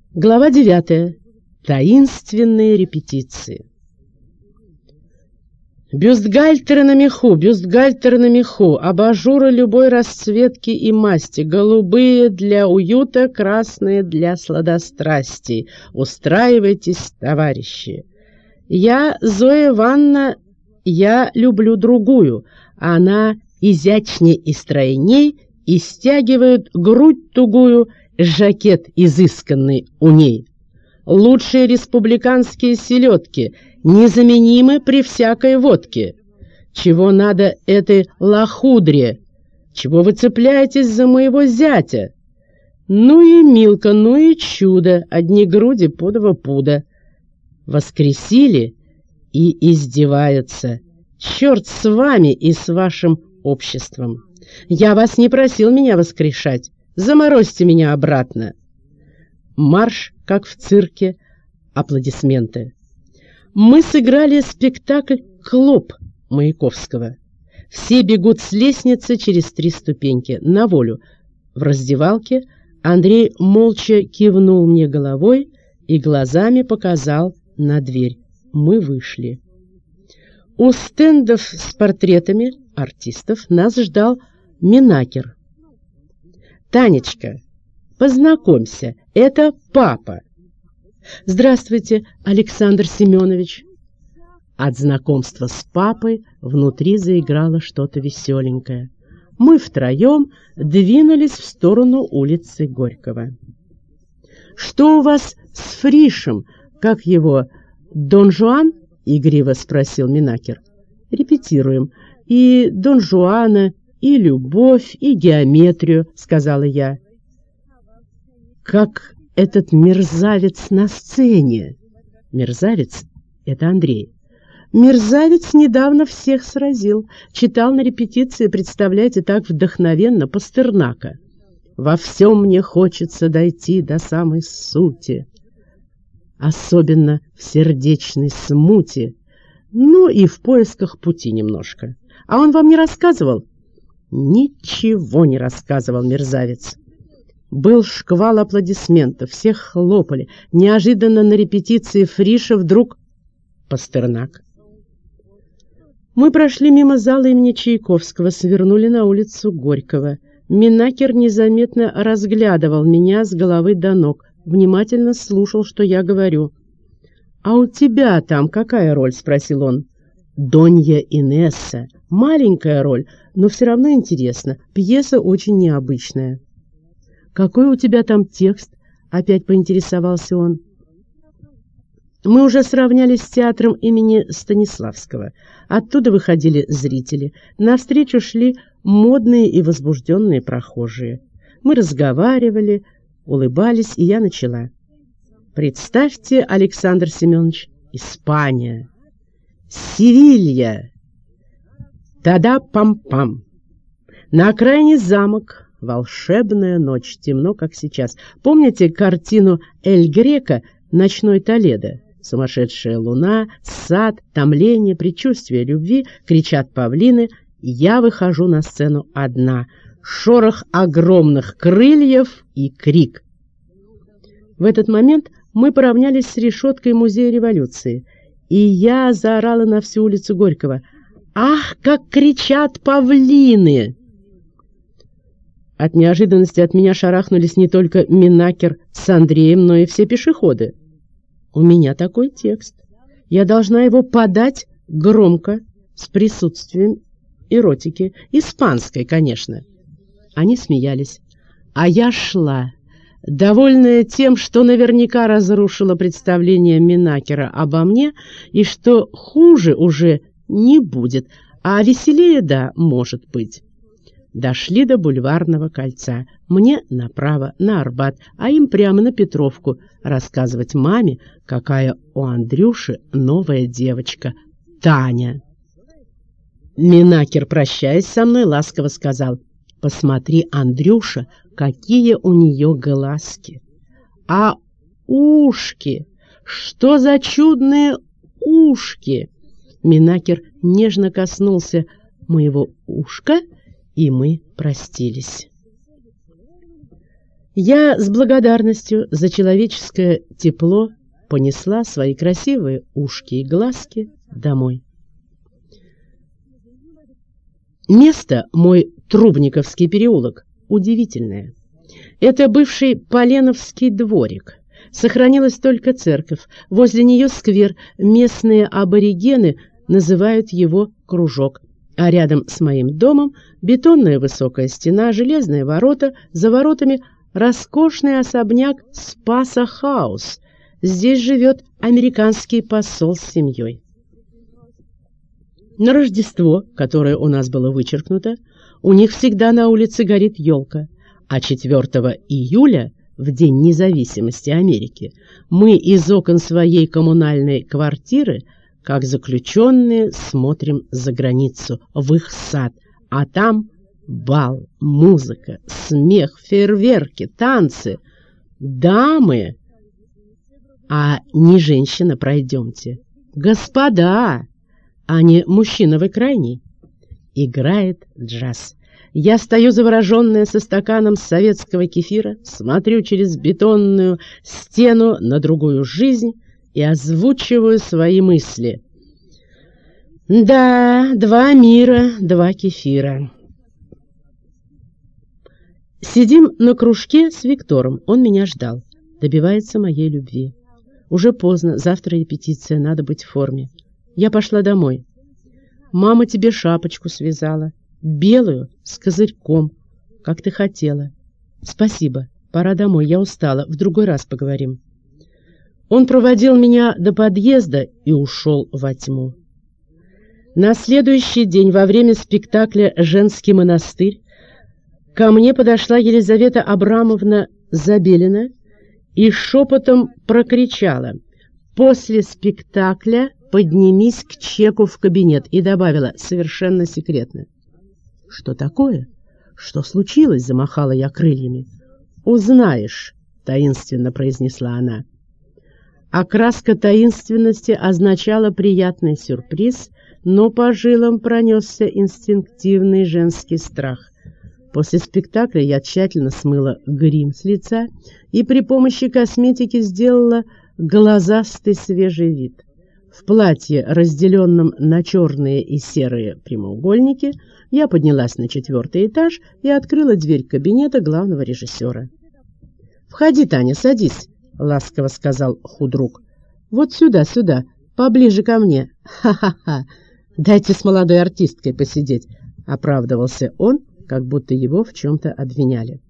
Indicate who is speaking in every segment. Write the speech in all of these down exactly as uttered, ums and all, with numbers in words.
Speaker 1: Глава девятая. Таинственные репетиции. Бюстгальтеры на меху, бюстгальтеры на меху, абажуры любой расцветки и масти, голубые для уюта, красные для сладострастий. Устраивайтесь, товарищи. Я, Зоя Ивановна, я люблю другую, она изящней и стройней и стягивает грудь тугую, жакет изысканный у ней. Лучшие республиканские селедки, незаменимы при всякой водке. Чего надо этой лохудре? Чего вы цепляетесь за моего зятя? Ну и Милка, ну и чудо, одни груди по два пуда. Воскресили и издеваются. Черт с вами и с вашим обществом. Я вас не просил меня воскрешать. Заморозьте меня обратно. Марш, как в цирке, аплодисменты. Мы сыграли спектакль «Клоп» Маяковского. Все бегут с лестницы через три ступеньки на волю. В раздевалке Андрей молча кивнул мне головой и глазами показал на дверь. Мы вышли. У стендов с портретами артистов нас ждал Минакер. «Танечка, познакомься, это папа». «Здравствуйте, Александр Семенович». От знакомства с папой внутри заиграло что-то веселенькое. Мы втроем двинулись в сторону улицы Горького. «Что у вас с Фришем? Как его, Дон Жуан?» — игриво спросил Минакер. «Репетируем. И Дон Жуана, и любовь, и геометрию», — сказала я. «Как этот мерзавец на сцене». Мерзавец — это Андрей. Мерзавец недавно всех сразил. Читал на репетиции, представляете, так вдохновенно Пастернака. «Во всем мне хочется дойти до самой сути, особенно в сердечной смуте, ну и в поисках пути немножко». А он вам не рассказывал? Ничего не рассказывал мерзавец. Был шквал аплодисментов, всех хлопали. Неожиданно на репетиции Фриша вдруг Пастернак. Мы прошли мимо зала имени Чайковского, свернули на улицу Горького. Минакер незаметно разглядывал меня с головы до ног, внимательно слушал, что я говорю. «А у тебя там какая роль?» — спросил он. «Донья Инесса. Маленькая роль, но все равно интересно. Пьеса очень необычная». «Какой у тебя там текст?» — опять поинтересовался он. Мы уже сравнялись с театром имени Станиславского. Оттуда выходили зрители. Навстречу шли модные и возбужденные прохожие. Мы разговаривали, улыбались, и я начала. «Представьте, Александр Семенович, Испания, Севилья, та-да-пам-пам, на окраине замок». Волшебная ночь, темно, как сейчас. Помните картину Эль Греко «Ночной Толедо»? Сумасшедшая луна, сад, томление, предчувствие любви, кричат павлины. Я выхожу на сцену одна. Шорох огромных крыльев и крик. В этот момент мы поравнялись с решеткой Музея революции, и я заорала на всю улицу Горького: «Ах, как кричат павлины!» От неожиданности от меня шарахнулись не только Минакер с Андреем, но и все пешеходы. У меня такой текст. Я должна его подать громко, с присутствием эротики. Испанской, конечно. Они смеялись. А я шла, довольная тем, что наверняка разрушила представление Минакера обо мне, и что хуже уже не будет, а веселее, да, может быть. Дошли до Бульварного кольца. Мне направо, на Арбат, а им прямо на Петровку рассказывать маме, какая у Андрюши новая девочка, Таня. Минакер, прощаясь со мной, ласково сказал: «Посмотри, Андрюша, какие у нее глазки! А ушки! Что за чудные ушки!» Минакер нежно коснулся моего ушка, и мы простились. Я с благодарностью за человеческое тепло понесла свои красивые ушки и глазки домой. Место, мой Трубниковский переулок, удивительное. Это бывший Поленовский дворик. Сохранилась только церковь, возле нее сквер, местные аборигены называют его кружок, а рядом с моим домом бетонная высокая стена, железные ворота, за воротами роскошный особняк Спаса Хаус. Здесь живет американский посол с семьей. На Рождество, которое у нас было вычеркнуто, у них всегда на улице горит елка, а четвёртого июля, в День независимости Америки, мы из окон своей коммунальной квартиры, как заключенные, смотрим за границу, в их сад, а там бал, музыка, смех, фейерверки, танцы, дамы, а не женщина, пройдемте, господа, а не мужчина вы крайний. Играет джаз. Я стою завороженная со стаканом советского кефира, смотрю через бетонную стену на другую жизнь и озвучиваю свои мысли. Да, два мира, два кефира. Сидим на кружке с Виктором, он меня ждал, добивается моей любви. Уже поздно, завтра репетиция, надо быть в форме. Я пошла домой. Мама тебе шапочку связала, белую, с козырьком, как ты хотела. Спасибо, пора домой, я устала, в другой раз поговорим. Он проводил меня до подъезда и ушел во тьму. На следующий день, во время спектакля «Женский монастырь», ко мне подошла Елизавета Абрамовна Забелина и шепотом прокричала: «После спектакля поднимись к Чеку в кабинет», и добавила совершенно секретно: «Что такое? Что случилось?» — замахала я крыльями. «Узнаешь», — таинственно произнесла она. Окраска таинственности означала приятный сюрприз, но по жилам пронесся инстинктивный женский страх. После спектакля я тщательно смыла грим с лица и при помощи косметики сделала глазастый свежий вид. В платье, разделенном на черные и серые прямоугольники, я поднялась на четвертый этаж и открыла дверь кабинета главного режиссера. «Входи, Таня, садись», — ласково сказал худрук. «Вот сюда, сюда, поближе ко мне. Ха-ха-ха, дайте с молодой артисткой посидеть», — оправдывался он, как будто его в чем-то обвиняли.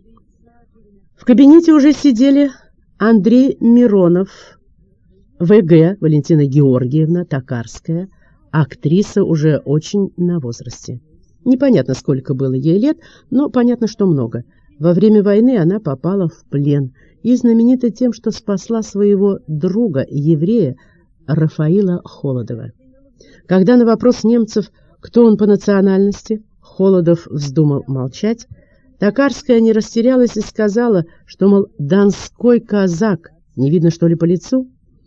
Speaker 1: В кабинете уже сидели Андрей Миронов, ВГ Валентина Георгиевна Токарская, актриса уже очень на возрасте. Непонятно, сколько было ей лет, но понятно, что много. Во время войны она попала в плен и знаменита тем, что спасла своего друга, еврея Рафаила Холодова. Когда на вопрос немцев, кто он по национальности, Холодов вздумал молчать, Токарская не растерялась и сказала, что, мол, донской казак, не видно, что ли, по лицу?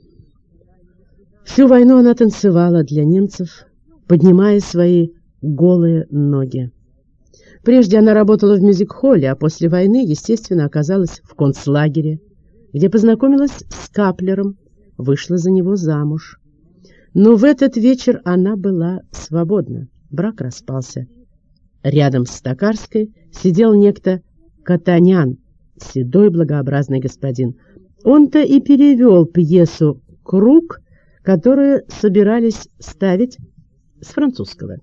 Speaker 1: Всю войну она танцевала для немцев, поднимая свои голые ноги. Прежде она работала в мюзик-холле, а после войны, естественно, оказалась в концлагере, где познакомилась с Каплером, вышла за него замуж. Но в этот вечер она была свободна, брак распался. Рядом с Токарской сидел некто Катанян, седой благообразный господин. Он-то и перевел пьесу «Круг», которую собирались ставить с французского.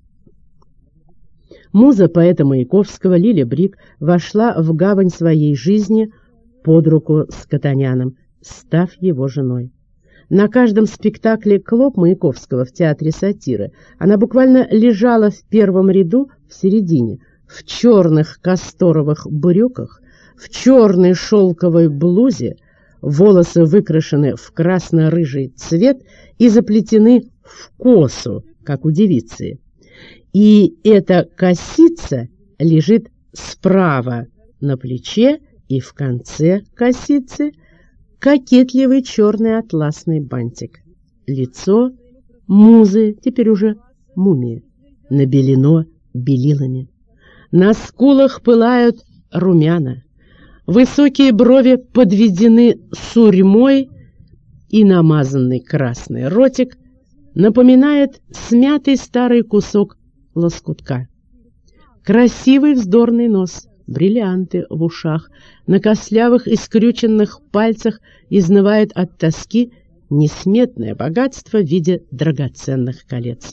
Speaker 1: Муза поэта Маяковского Лиля Брик вошла в гавань своей жизни под руку с Катаняном, став его женой. На каждом спектакле «Клоп» Маяковского в театре сатиры она буквально лежала в первом ряду в середине, в черных касторовых брюках, в черной шелковой блузе, волосы выкрашены в красно-рыжий цвет и заплетены в косу, как у девицы. И эта косица лежит справа на плече, и в конце косицы кокетливый черный атласный бантик. Лицо музы, теперь уже мумии, набелено белилами. На скулах пылают румяна. Высокие брови подведены сурьмой, и намазанный красный ротик напоминает смятый старый кусок лоскутка. Красивый вздорный нос, бриллианты в ушах, на костлявых и скрюченных пальцах изнывает от тоски несметное богатство в виде драгоценных колец.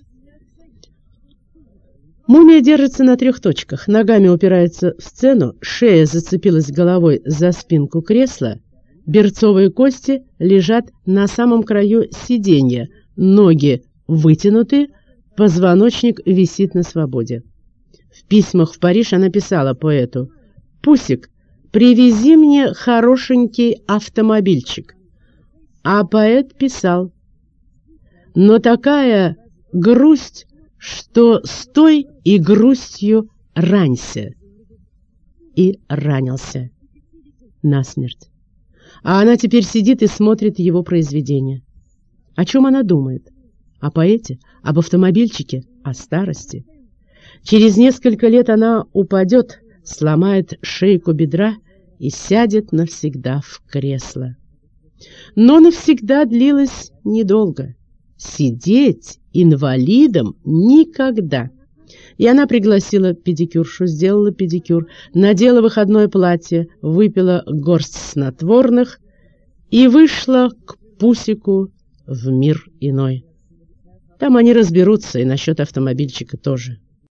Speaker 1: Мумия держится на трех точках, ногами упирается в стену, шея зацепилась головой за спинку кресла, берцовые кости лежат на самом краю сиденья, ноги вытянуты, позвоночник висит на свободе. В письмах в Париж она писала поэту: «Пусик, привези мне хорошенький автомобильчик». А поэт писал: «Но такая грусть, что стой и грустью ранься». И ранился насмерть. А она теперь сидит и смотрит его произведения. О чем она думает? О поэте? Об автомобильчике? О старости? Через несколько лет она упадет, сломает шейку бедра и сядет навсегда в кресло. Но навсегда длилось недолго. Сидеть инвалидом никогда. И она пригласила педикюршу, сделала педикюр, надела выходное платье, выпила горсть снотворных и вышла к Пусику в мир иной. Там они разберутся и насчет автомобильчика тоже.